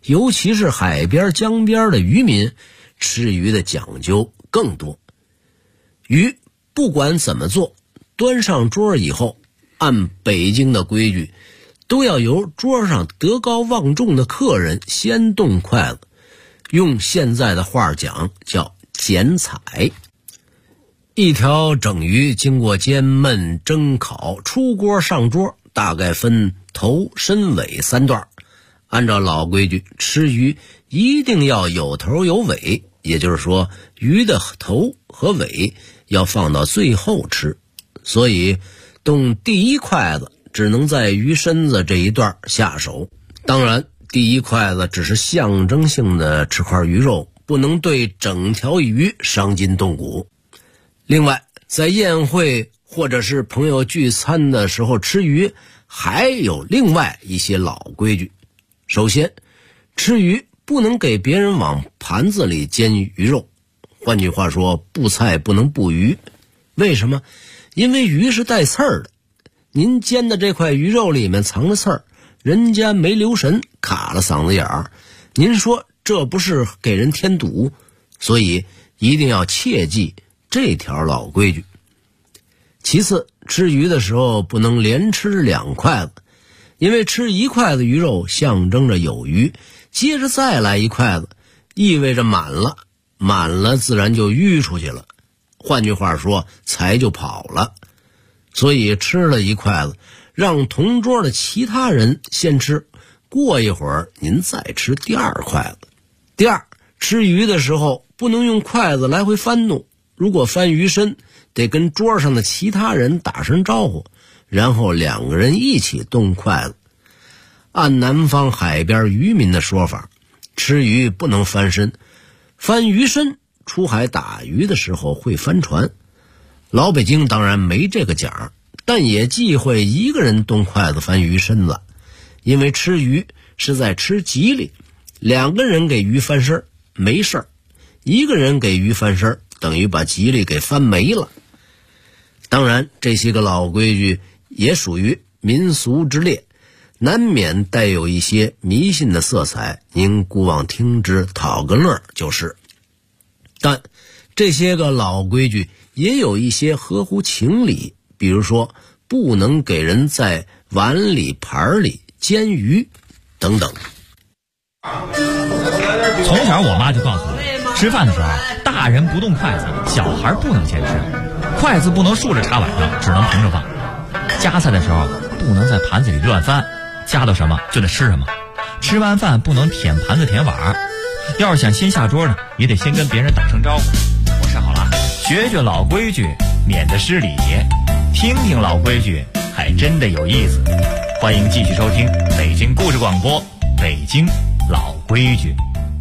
尤其是海边江边的渔民，吃鱼的讲究更多。鱼不管怎么做，端上桌以后，按北京的规矩，都要由桌上德高望重的客人先动筷子，用现在的话讲叫剪彩。一条整鱼经过煎焖蒸烤出锅上桌，大概分头身尾3段。按照老规矩，吃鱼一定要有头有尾，也就是说鱼的头和尾要放到最后吃，所以动第一筷子只能在鱼身子这一段下手。当然第一筷子只是象征性的吃块鱼肉，不能对整条鱼伤筋动骨。另外在宴会或者是朋友聚餐的时候吃鱼，还有另外一些老规矩。首先，吃鱼不能给别人往盘子里煎鱼肉，换句话说，布菜不能布鱼。为什么？因为鱼是带刺儿的，您煎的这块鱼肉里面藏着刺儿，人家没留神卡了嗓子眼儿，您说这不是给人添堵？所以一定要切记这条老规矩。其次，吃鱼的时候不能连吃2筷子，因为吃1筷子鱼肉象征着有余，接着再来1筷子意味着满了，满了自然就淤出去了，换句话说财就跑了。所以吃了1筷子，让同桌的其他人先吃，过一会儿您再吃第2筷子。第二，吃鱼的时候不能用筷子来回翻弄，如果翻鱼身，得跟桌上的其他人打声招呼，然后2个人一起动筷子。按南方海边渔民的说法，吃鱼不能翻身，翻鱼身出海打鱼的时候会翻船。老北京当然没这个讲，但也忌讳1个人动筷子翻鱼身子，因为吃鱼是在吃吉利，2个人给鱼翻身没事儿，1个人给鱼翻身等于把吉利给翻没了。当然这些个老规矩也属于民俗之列，难免带有一些迷信的色彩，您姑妄听之，讨个乐就是。但这些个老规矩也有一些合乎情理，比如说不能给人在碗里盘里煎鱼等等。 从小我妈就告诉我，吃饭的时候大人不动筷子，小孩不能先吃，筷子不能竖着插碗上，只能平着放。夹菜的时候不能在盘子里乱翻，夹到什么就得吃什么。吃完饭不能舔盘子舔碗，要是想先下桌呢，也得先跟别人打声招呼。我吃好了，学学老规矩，免得失礼。听听老规矩，还真的有意思。欢迎继续收听北京故事广播，北京老规矩。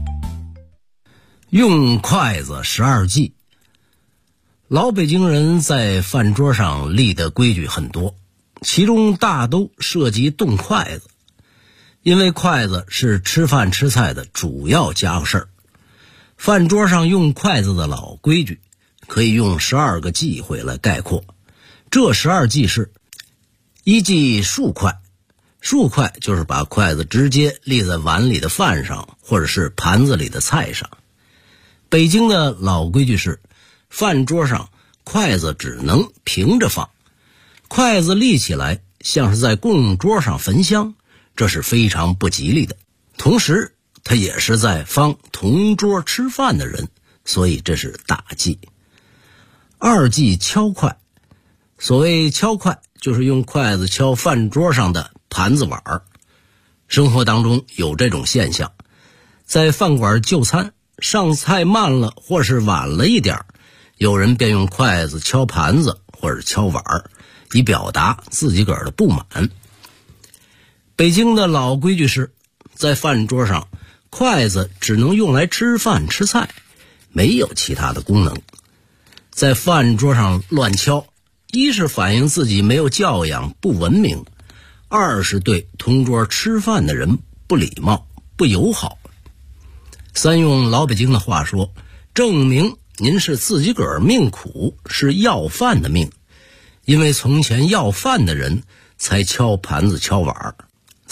用筷子12忌。老北京人在饭桌上立的规矩很多，其中大都涉及动筷子，因为筷子是吃饭吃菜的主要家伙事儿。饭桌上用筷子的老规矩可以用12个忌讳来概括。这12忌是：一忌竖筷，竖筷就是把筷子直接立在碗里的饭上或者是盘子里的菜上。北京的老规矩是，饭桌上筷子只能平着放，筷子立起来像是在供桌上焚香，这是非常不吉利的。同时它也是在方同桌吃饭的人，所以这是大忌。2忌敲筷。所谓敲筷，就是用筷子敲饭桌上的盘子碗儿。生活当中有这种现象，在饭馆就餐，上菜慢了或是晚了一点，有人便用筷子敲盘子或者敲碗儿，以表达自己个儿的不满。北京的老规矩是，在饭桌上筷子只能用来吃饭吃菜，没有其他的功能。在饭桌上乱敲，一是反映自己没有教养不文明，二是对同桌吃饭的人不礼貌不友好。三用老北京的话说，证明您是自己个儿命苦，是要饭的命，因为从前要饭的人才敲盘子敲碗。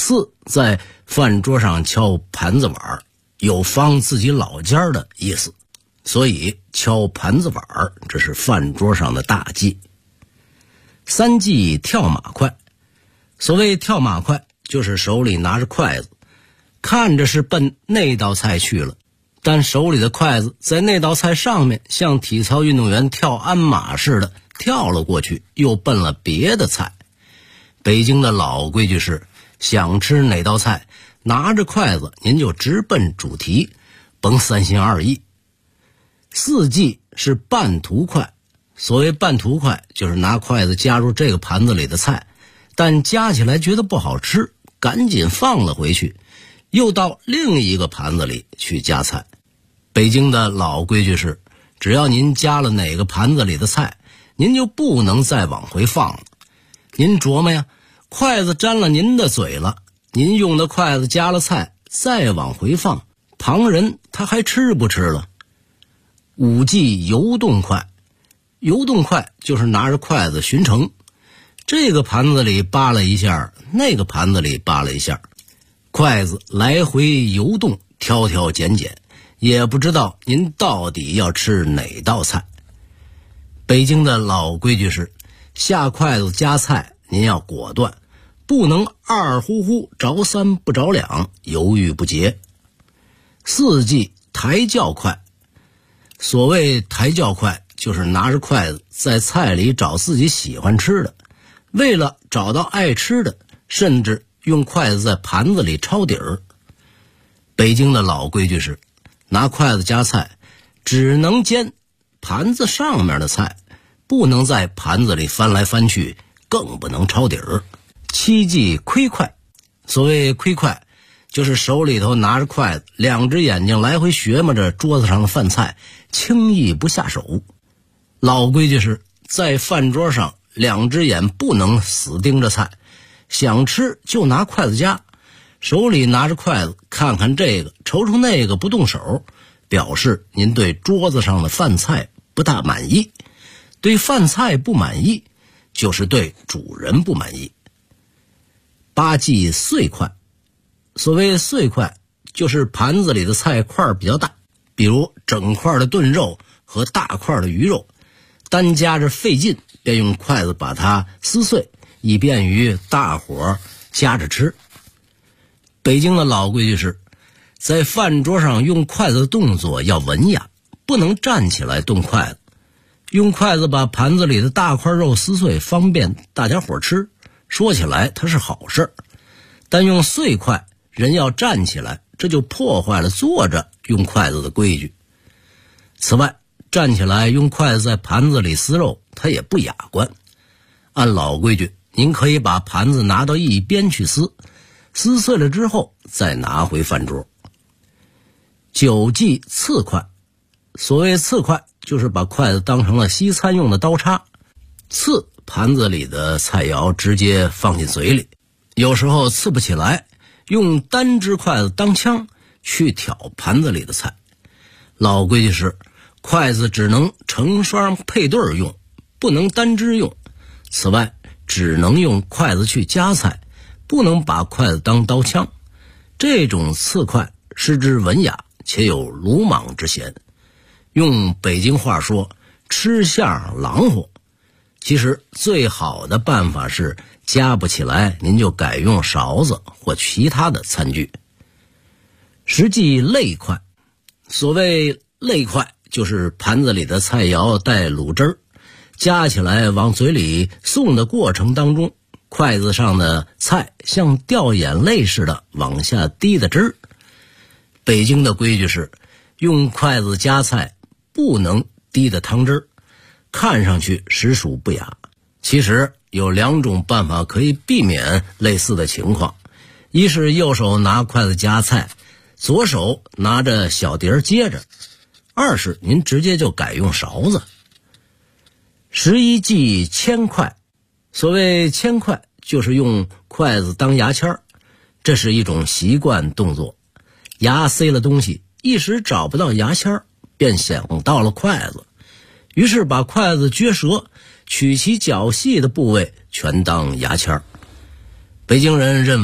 四，在饭桌上敲盘子碗，有方自己老家的意思，所以敲盘子碗这是饭桌上的大忌。三忌跳马快，所谓跳马快，就是手里拿着筷子，看着是奔那道菜去了，但手里的筷子在那道菜上面，像体操运动员跳鞍马似的跳了过去，又奔了别的菜。北京的老规矩是，想吃哪道菜，拿着筷子您就直奔主题，甭三心二意。四忌是半途快，所谓半途快，就是拿筷子夹入这个盘子里的菜，但夹起来觉得不好吃，赶紧放了回去，又到另一个盘子里去夹菜。北京的老规矩是，只要您夹了哪个盘子里的菜，您就不能再往回放了。您琢磨呀，筷子沾了您的嘴了，您用的筷子夹了菜，再往回放，旁人他还吃不吃了？五忌游动快，游动快就是拿着筷子巡城，这个盘子里扒了一下，那个盘子里扒了一下，筷子来回游动，挑挑拣拣，也不知道您到底要吃哪道菜。北京的老规矩是，下筷子夹菜您要果断，不能二呼呼着三不着两，犹豫不决。四忌抬轿快，所谓抬轿快，就是拿着筷子在菜里找自己喜欢吃的，为了找到爱吃的，甚至用筷子在盘子里抄底儿。北京的老规矩是，拿筷子夹菜只能煎盘子上面的菜，不能在盘子里翻来翻去，更不能抄底儿。七忌窥快，所谓窥快，就是手里头拿着筷子，两只眼睛来回学摸着桌子上的饭菜，轻易不下手。老规矩是，在饭桌上两只眼不能死盯着菜，想吃就拿筷子夹，手里拿着筷子，看看这个瞅瞅那个，不动手，表示您对桌子上的饭菜不大满意。对饭菜不满意，就是对主人不满意。八忌碎块，所谓碎块，就是盘子里的菜块比较大，比如整块的炖肉和大块的鱼肉，单夹着费劲，便用筷子把它撕碎，以便于大伙夹着吃。北京的老规矩是，在饭桌上用筷子的动作要文雅，不能站起来动筷子。用筷子把盘子里的大块肉撕碎，方便大家伙吃，说起来它是好事，但用碎筷人要站起来，这就破坏了坐着用筷子的规矩。此外，站起来用筷子在盘子里撕肉，它也不雅观。按老规矩，您可以把盘子拿到一边去撕，撕碎了之后再拿回饭桌。九忌刺筷，所谓刺筷，就是把筷子当成了西餐用的刀叉，刺盘子里的菜肴直接放进嘴里，有时候刺不起来，用单只筷子当枪去挑盘子里的菜。老规矩是，筷子只能成双配对用，不能单只用。此外，只能用筷子去夹菜，不能把筷子当刀枪。这种刺筷失之文雅，且有鲁莽之嫌。用北京话说，吃相狼活。其实最好的办法是，夹不起来您就改用勺子或其他的餐具。十忌肋筷，所谓肋筷，就是盘子里的菜肴带卤汁儿，夹起来往嘴里送的过程当中，筷子上的菜像掉眼泪似的往下滴的汁儿。北京的规矩是，用筷子夹菜不能滴的汤汁儿，看上去实属不雅。其实有两种办法可以避免类似的情况，一是右手拿筷子夹菜，左手拿着小碟接着；二是您直接就改用勺子。11忌铅筷，所谓铅筷，就是用筷子当牙签，这是一种习惯动作。牙塞了东西，一时找不到牙签，便想到了筷子，于是把筷子撅折，取其较细的部位全当牙签。北京人认为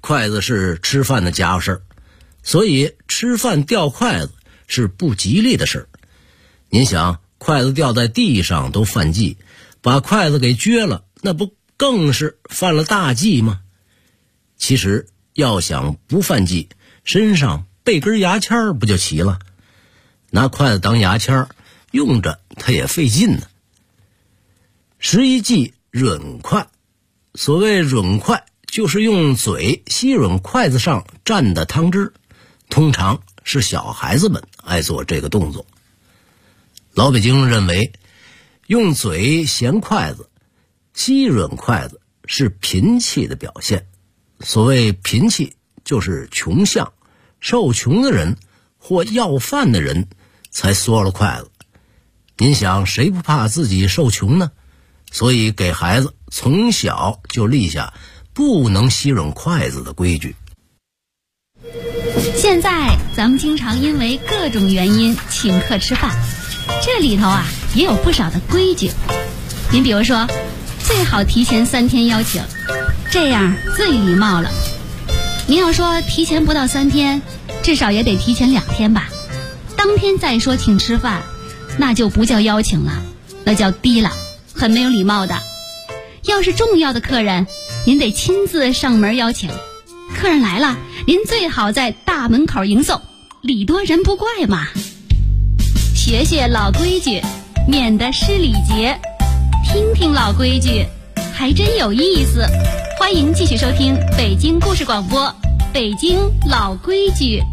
筷子是吃饭的家伙事儿，所以吃饭掉筷子是不吉利的事儿。您想，筷子掉在地上都犯忌，把筷子给撅了，那不更是犯了大忌吗？其实要想不犯忌，身上备根牙签不就齐了？拿筷子当牙签用着它也费劲呢。11忌吮筷，所谓吮筷就是用嘴吸吮筷子上蘸的汤汁，通常是小孩子们爱做这个动作。老北京认为用嘴衔筷子吸吮筷子是贫气的表现。所谓贫气就是穷相，受穷的人或要饭的人才缩了筷子。您想，谁不怕自己受穷呢？所以给孩子从小就立下不能吸吮筷子的规矩。 现在咱们经常因为各种原因请客吃饭，这里头也有不少的规矩。您比如说，最好提前3天邀请，这样最礼貌了。您要说提前不到3天，至少也得提前2天吧。当天再说请吃饭，那就不叫邀请了，那叫低了，很没有礼貌的。要是重要的客人，您得亲自上门邀请。客人来了，您最好在大门口迎送，礼多人不怪嘛。学学老规矩，免得失礼节。听听老规矩，还真有意思。欢迎继续收听北京故事广播，北京老规矩。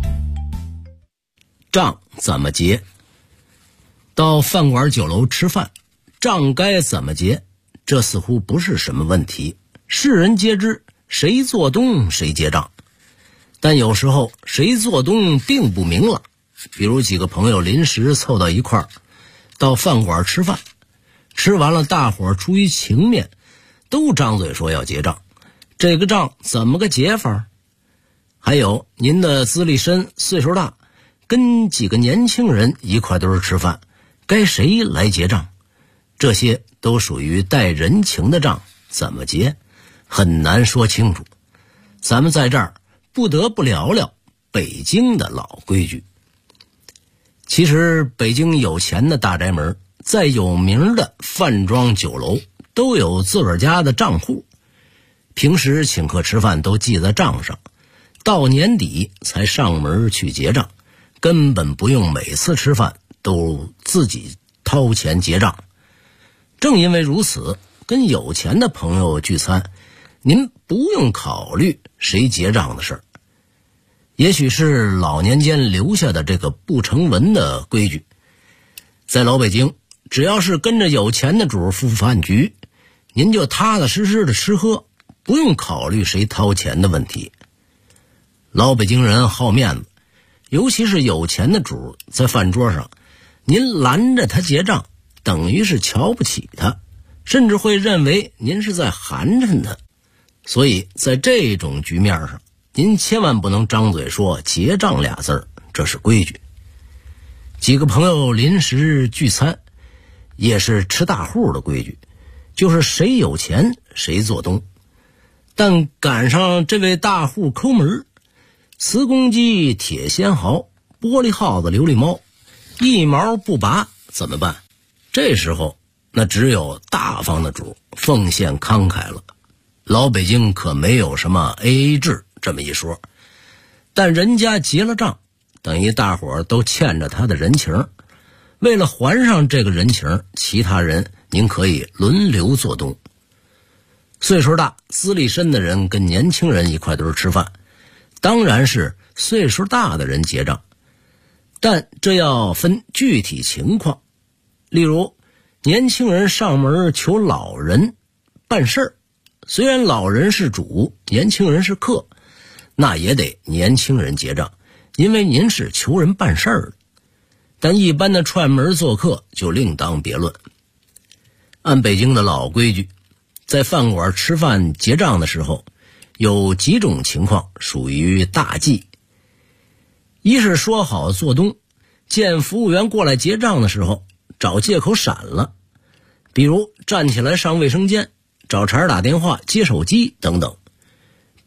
账怎么结？到饭馆酒楼吃饭，账该怎么结？这似乎不是什么问题，世人皆知，谁做东谁结账。但有时候谁做东并不明朗，比如几个朋友临时凑到一块儿，到饭馆吃饭，吃完了大伙儿出于情面都张嘴说要结账，这个账怎么个结法？还有您的资历深岁数大，跟几个年轻人一块都是吃饭，该谁来结账？这些都属于带人情的账，怎么结很难说清楚。咱们在这儿不得不聊聊北京的老规矩。其实北京有钱的大宅门，在有名的饭庄酒楼都有自个儿家的账户，平时请客吃饭都记在账上，到年底才上门去结账，根本不用每次吃饭都自己掏钱结账。正因为如此，跟有钱的朋友聚餐，您不用考虑谁结账的事儿。也许是老年间留下的这个不成文的规矩，在老北京，只要是跟着有钱的主赴饭局，您就踏踏实实的吃喝，不用考虑谁掏钱的问题。老北京人好面子，尤其是有钱的主在饭桌上，您拦着他结账，等于是瞧不起他，甚至会认为您是在寒碜他。所以在这种局面上，您千万不能张嘴说结账俩字儿，这是规矩。几个朋友临时聚餐，也是吃大户的规矩，就是谁有钱谁做东。但赶上这位大户抠门，瓷公鸡、铁仙毫、玻璃耗子、琉璃猫，一毛不拔怎么办？这时候那只有大方的主奉献慷慨了。老北京可没有什么 AA 制这么一说，但人家结了账，等于大伙儿都欠着他的人情。为了还上这个人情，其他人您可以轮流做东。岁数大资历深的人跟年轻人一块都是吃饭，当然是岁数大的人结账，但这要分具体情况。例如年轻人上门求老人办事儿，虽然老人是主，年轻人是客，那也得年轻人结账，因为您是求人办事儿的。但一般的串门做客就另当别论。按北京的老规矩，在饭馆吃饭结账的时候，有几种情况属于大忌。一是说好做东，见服务员过来结账的时候找借口闪了，比如站起来上卫生间，找茬打电话接手机等等。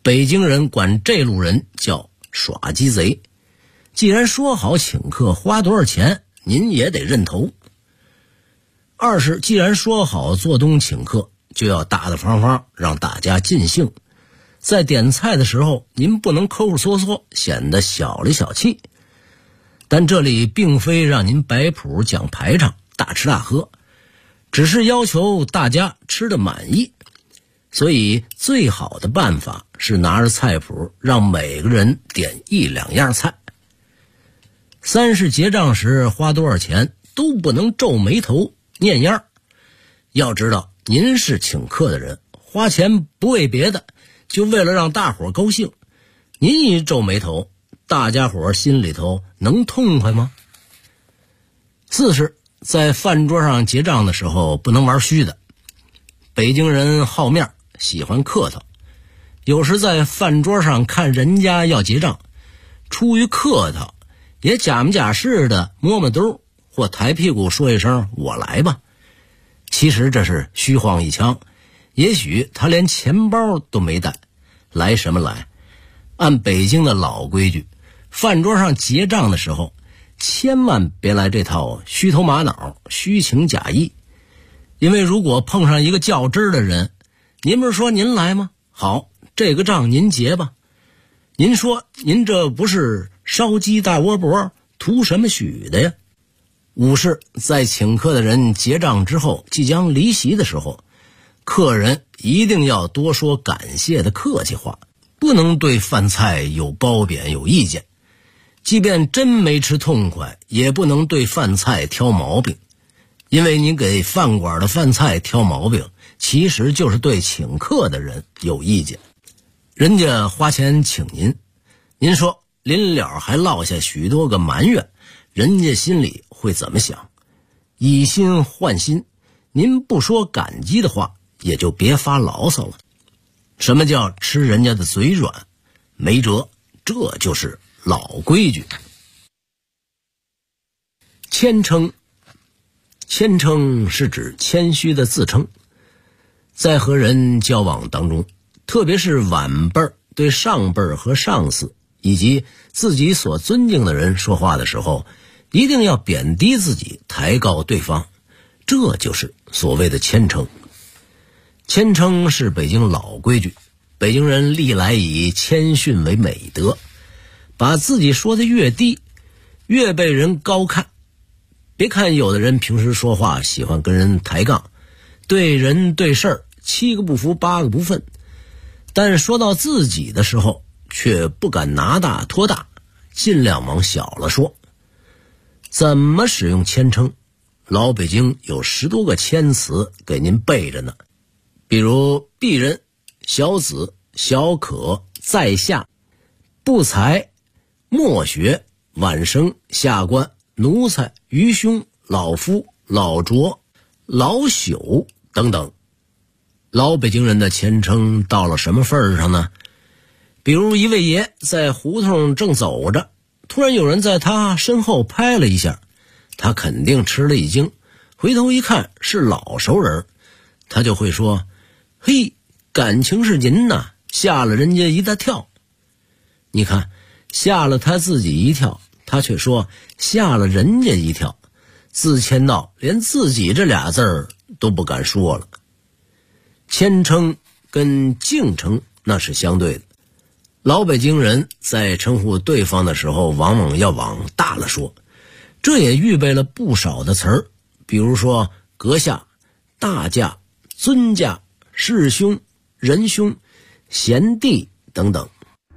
北京人管这路人叫耍鸡贼。既然说好请客花多少钱，您也得认头。二是既然说好做东请客，就要大大方方让大家尽兴。在点菜的时候，您不能抠抠缩缩，显得小里小气。但这里并非让您摆谱讲排场大吃大喝，只是要求大家吃得满意。所以最好的办法是拿着菜谱让每个人点1、2样菜。三是结账时花多少钱都不能皱眉头念样。要知道您是请客的人，花钱不为别的，就为了让大伙高兴。您一皱眉头，大家伙心里头能痛快吗？四是在饭桌上结账的时候不能玩虚的。北京人好面，喜欢客套，有时在饭桌上看人家要结账，出于客套也假模假式的摸摸兜或抬屁股说一声我来吧。其实这是虚晃一枪，也许他连钱包都没带，来什么来？按北京的老规矩，饭桌上结账的时候千万别来这套虚头玛脑虚情假意。因为如果碰上一个较真的人，您不是说您来吗？好，这个账您结吧。您说您这不是烧鸡大窝脖，图什么许的呀？五是在请客的人结账之后即将离席的时候，客人一定要多说感谢的客气话，不能对饭菜有褒贬有意见。即便真没吃痛快，也不能对饭菜挑毛病。因为您给饭馆的饭菜挑毛病，其实就是对请客的人有意见。人家花钱请您，您说临了还落下许多个埋怨，人家心里会怎么想？以心换心，您不说感激的话，也就别发牢骚了。什么叫吃人家的嘴软？没辙，这就是老规矩。谦称，谦称是指谦虚的自称。在和人交往当中，特别是晚辈对上辈和上司以及自己所尊敬的人说话的时候，一定要贬低自己，抬高对方，这就是所谓的谦称。谦称是北京老规矩，北京人历来以谦逊为美德，把自己说的越低，越被人高看。别看有的人平时说话喜欢跟人抬杠，对人对事儿7个不服8个不忿，但说到自己的时候却不敢拿大托大，尽量往小了说。怎么使用谦称？老北京有10多个谦词给您背着呢。比如鄙人、小子、小可、在下、不才、莫学、晚生、下官、奴才、愚兄、老夫、老拙、老朽等等。老北京人的谦称到了什么份儿上呢？比如一位爷在胡同正走着，突然有人在他身后拍了一下，他肯定吃了一惊，回头一看是老熟人，他就会说：嘿，感情是您呐，吓了人家一大跳。你看，吓了他自己一跳，他却说吓了人家一跳，自谦到连自己这俩字儿都不敢说了。谦称跟敬称那是相对的，老北京人在称呼对方的时候往往要往大了说，这也预备了不少的词儿，比如说阁下、大驾、尊驾、师兄、仁兄、贤弟等等。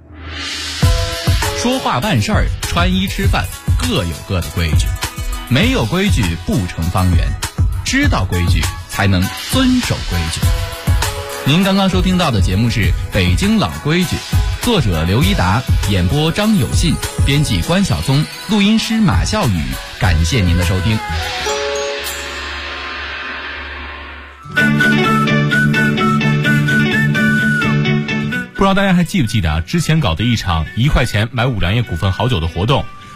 说话办事儿、穿衣吃饭各有各的规矩，没有规矩不成方圆，知道规矩才能遵守规矩。您刚刚收听到的节目是《北京老规矩》，作者刘一达，演播张有信，编辑关晓松，录音师马笑宇。感谢您的收听。 不知道大家还记不记得之前搞的一场1块钱买5粮液股份好酒的活动，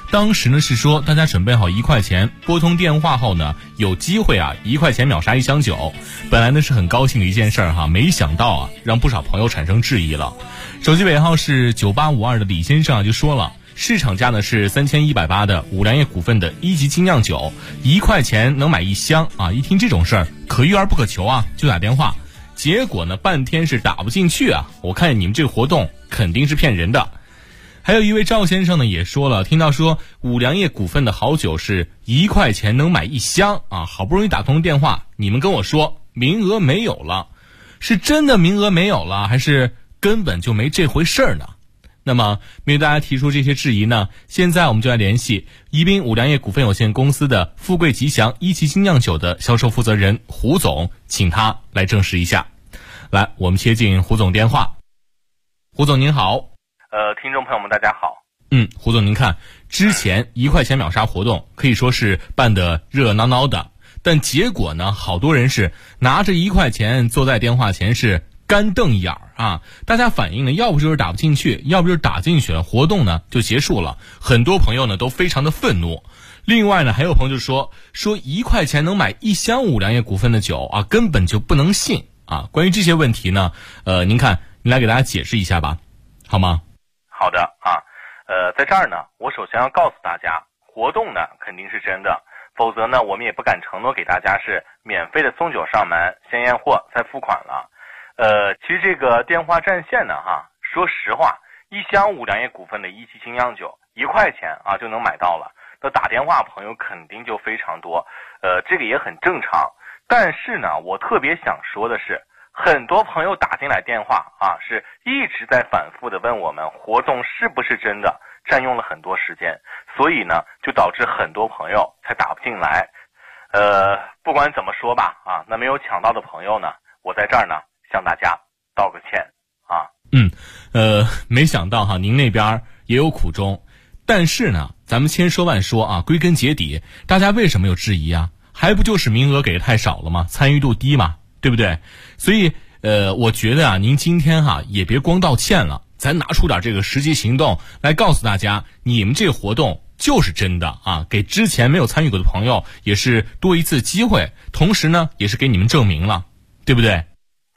当时呢是说大家准备好1块钱，拨通电话后呢有机会啊1块钱秒杀1箱酒。本来呢是很高兴的一件事儿哈，没想到啊让不少朋友产生质疑了。手机尾号是9852的李先生啊就说了，市场价呢是3180的五粮液股份的1级精酿酒，1块钱能买1箱啊！一听这种事儿，可遇而不可求啊，就打电话。结果呢，半天是打不进去啊！我看你们这个活动肯定是骗人的。还有一位赵先生呢也说了，听到说五粮液股份的好酒是1块钱能买1箱啊，好不容易打通电话，你们跟我说名额没有了，是真的名额没有了，还是根本就没这回事儿呢？那么面对大家提出这些质疑呢，现在我们就来联系宜宾五粮液股份有限公司的富贵吉祥1级精酿酒的销售负责人胡总，请他来证实一下。来，我们接进胡总电话。胡总您好。 听众朋友们大家好。 胡总您看，之前1块钱秒杀活动可以说是办得热热闹闹的，但结果呢，好多人是拿着1块钱坐在电话前是干瞪眼儿啊！大家反映呢，要不就是打不进去，要不就是打进去了，活动呢就结束了。很多朋友呢都非常的愤怒。另外呢，还有朋友就说1块钱能买1箱五粮液股份的酒啊，根本就不能信啊！关于这些问题呢，您来给大家解释一下吧，好吗？ 好的啊，在这儿呢，我首先要告诉大家，活动呢肯定是真的，否则呢，我们也不敢承诺给大家是免费的送酒上门，先验货再付款了。其实这个电话占线呢，说实话，1箱五粮液股份的1级精酿酒1块钱啊就能买到了，那打电话朋友肯定就非常多，这个也很正常。但是呢，我特别想说的是，很多朋友打进来电话啊，是一直在反复的问我们活动是不是真的，占用了很多时间，所以呢，就导致很多朋友才打不进来。不管怎么说吧，啊，那没有抢到的朋友呢，我在这儿呢向大家道个歉啊。 没想到您那边也有苦衷，但是呢，咱们千说万说啊，归根结底，大家为什么有质疑啊？还不就是名额给的太少了吗？参与度低嘛，对不对？所以我觉得您今天也别光道歉了，咱拿出点这个实际行动来告诉大家，你们这个活动就是真的啊，给之前没有参与过的朋友也是多一次机会，同时呢也是给你们证明了，对不对？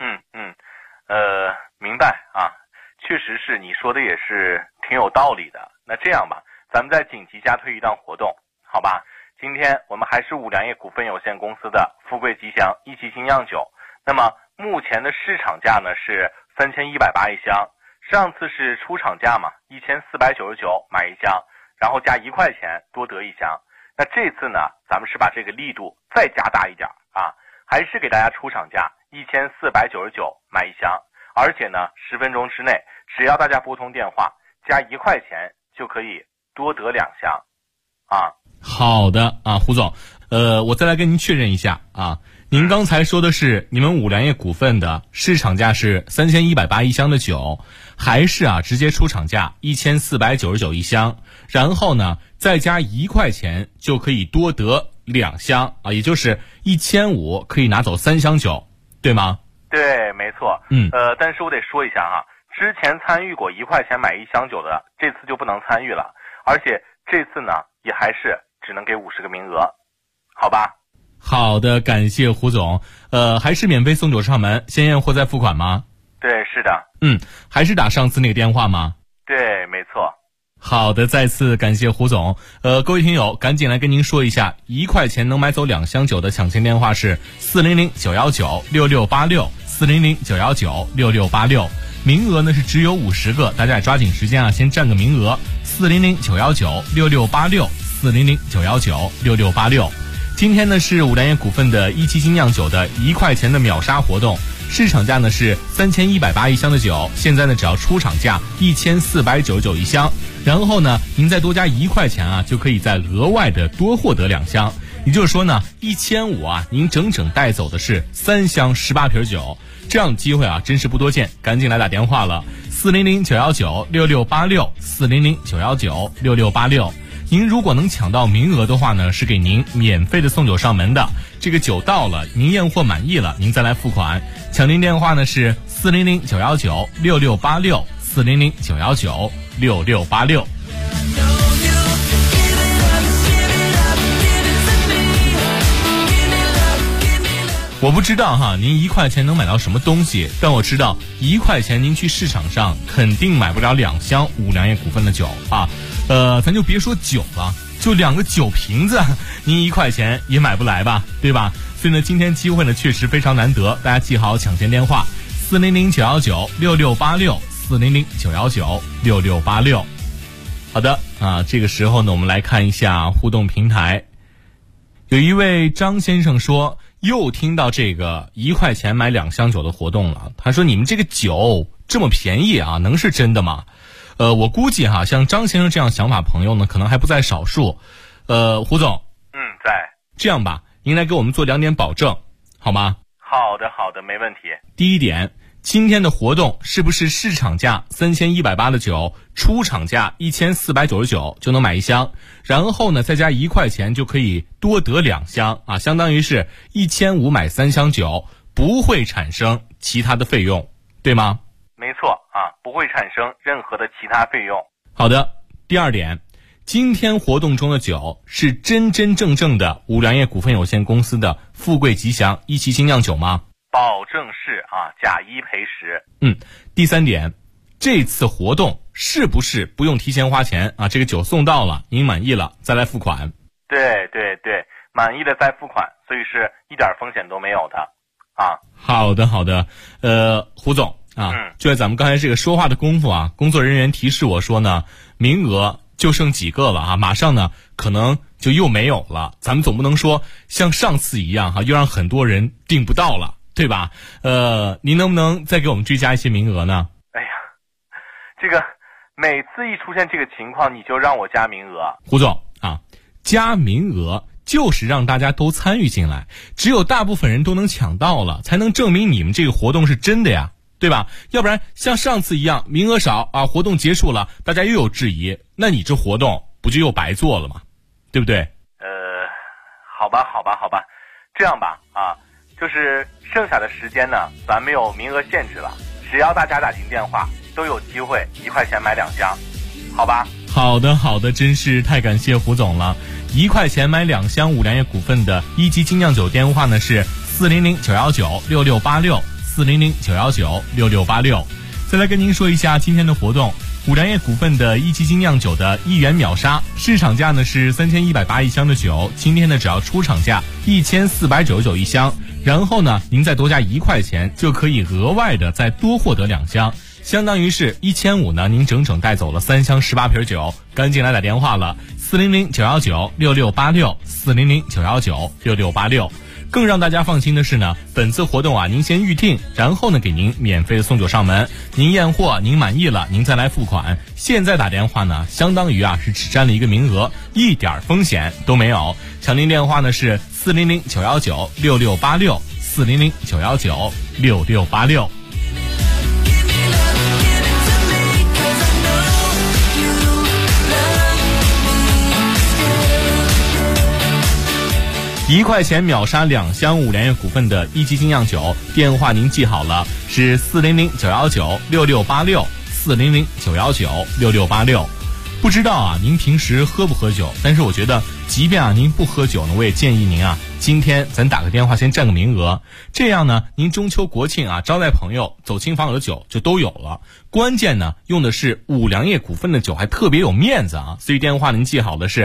明白啊，确实是你说的也是挺有道理的。那这样吧，咱们再紧急加推一档活动，好吧？今天我们还是五粮液股份有限公司的富贵吉祥1级精酿酒，那么目前的市场价呢是3180一箱，上次是出厂价嘛，1499买1箱，然后加1块钱多得1箱。那这次呢，咱们是把这个力度再加大一点啊，还是给大家出厂价1499买1箱，而且呢10分钟之内，只要大家拨通电话加1块钱就可以多得2箱啊。 好的啊，胡总，我再来跟您确认一下啊，您刚才说的是你们五粮液股份的市场价是3180一箱的酒，还是直接出厂价1499一箱，然后呢再加1块钱就可以多得2箱啊，也就是1500可以拿走3箱酒，对吗？ 对，没错。但是我得说一下之前参与过1块钱买1箱酒的，这次就不能参与了，而且这次呢也还是只能给50个名额，好吧？ 好的，感谢胡总。还是免费送酒上门，先验货再付款吗？ 对，是的。 还是打上次那个电话吗？ 对，没错。 好的，再次感谢胡总。各位听友，赶紧来跟您说一下，1块钱能买走2箱酒的抢签电话是400-919-6686，400-919-6686。名额呢是只有50个，大家也抓紧时间先占个名额。400-919-6686，400-919-6686。今天呢是五粮液股份的1级精酿酒的1块钱的秒杀活动，市场价呢是3180一箱的酒，现在呢只要出厂价1499一箱，然后呢您再多加1块钱就可以再额外的多获得2箱，也就是说呢1500您整整带走的是3箱18瓶酒，这样的机会真是不多见，赶紧来打电话了，400-919-6686，400-919-6686。您如果能抢到名额的话呢，是给您免费的送酒上门的。这个酒到了，您验货满意了，您再来付款。抢您电话呢是400-919-6686，400-919-6686。 我不知道哈，您1块钱能买到什么东西，但我知道1块钱您去市场上肯定买不了2箱五粮液股份的酒啊。咱就别说酒了，就2个酒瓶子，您1块钱也买不来吧，对吧？所以呢，今天机会呢确实非常难得，大家记好抢先电话400-919-6686，400-919-6686。好的啊，这个时候呢，我们来看一下互动平台。有一位张先生说，又听到这个1块钱买2箱酒的活动了。他说，你们这个酒这么便宜啊，能是真的吗？我估计哈，像张先生这样想法朋友呢，可能还不在少数。胡总， 在。 这样吧，您来给我们做2点保证，好吗？ 好的，没问题。 第一点，今天的活动是不是市场价3180的酒，出厂价1499就能买1箱，然后呢再加1块钱就可以多得2箱啊，相当于是1500买3箱酒，不会产生其他的费用，对吗？ 没错啊，不会产生任何的其他费用。 好的，第二点，今天活动中的酒是真正的五粮液股份有限公司的富贵吉祥一期精酿酒吗？ 保证是啊，假1赔10。 第三点，这次活动是不是不用提前花钱啊？这个酒送到了，您满意了再来付款。 对，满意了再付款，所以是一点风险都没有的啊。 好的，胡总啊，就在咱们刚才这个说话的功夫啊，工作人员提示我说呢，名额就剩几个了啊，马上呢可能就又没有了。咱们总不能说像上次一样哈，又让很多人订不到了，对吧？您能不能再给我们追加一些名额呢？ 哎呀，这个每次一出现这个情况，你就让我加名额。 胡总啊，加名额就是让大家都参与进来，只有大部分人都能抢到了，才能证明你们这个活动是真的呀，对吧？要不然像上次一样，名额少啊，活动结束了，大家又有质疑，那你这活动不就又白做了吗？对不对？ 好吧，这样吧啊，就是剩下的时间呢，咱没有名额限制了，只要大家打进电话，都有机会1块钱买2箱，好吧？ 好的，真是太感谢胡总了。1块钱买2箱五粮液股份的一级精酿酒电话呢是400-919-6686，400-919-6686。再来跟您说一下今天的活动，五粮液股份的一级精酿酒的1元秒杀，市场价呢是31801箱的酒，今天呢只要出厂价14991箱，然后呢您再多加1块钱就可以额外的再多获得2箱，相当于是1500呢，您整整带走了3箱18瓶酒。赶紧来打电话了，400-919-6686，400-919-6686。更让大家放心的是呢，本次活动啊，您先预定，然后呢给您免费的送酒上门，您验货您满意了，您再来付款。现在打电话呢，相当于啊是只占了1个名额，一点风险都没有。抢您电话呢是400-919-6686，400-919-6686。1块钱秒杀2箱五粮液股份的一级精酿酒，电话您记好了，是400-919-6686，400-919-6686。不知道啊，您平时喝不喝酒？但是我觉得，即便啊您不喝酒呢，我也建议您啊，今天咱打个电话先占个名额，这样呢，您中秋国庆啊招待朋友、走亲访友的酒就都有了。关键呢，用的是五粮液股份的酒，还特别有面子啊！所以电话您记好的是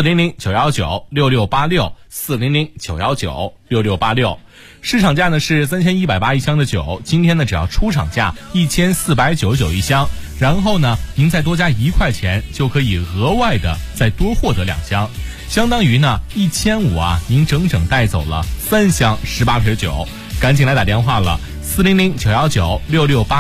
400-919-6686，400-919-6686。市场价呢是31801箱的酒，今天呢只要出厂价14991箱，然后呢您再多加1块钱就可以额外的再多获得2箱，相当于呢1500啊，您整整带走了3箱18瓶酒。赶紧来打电话了，400-919-6686。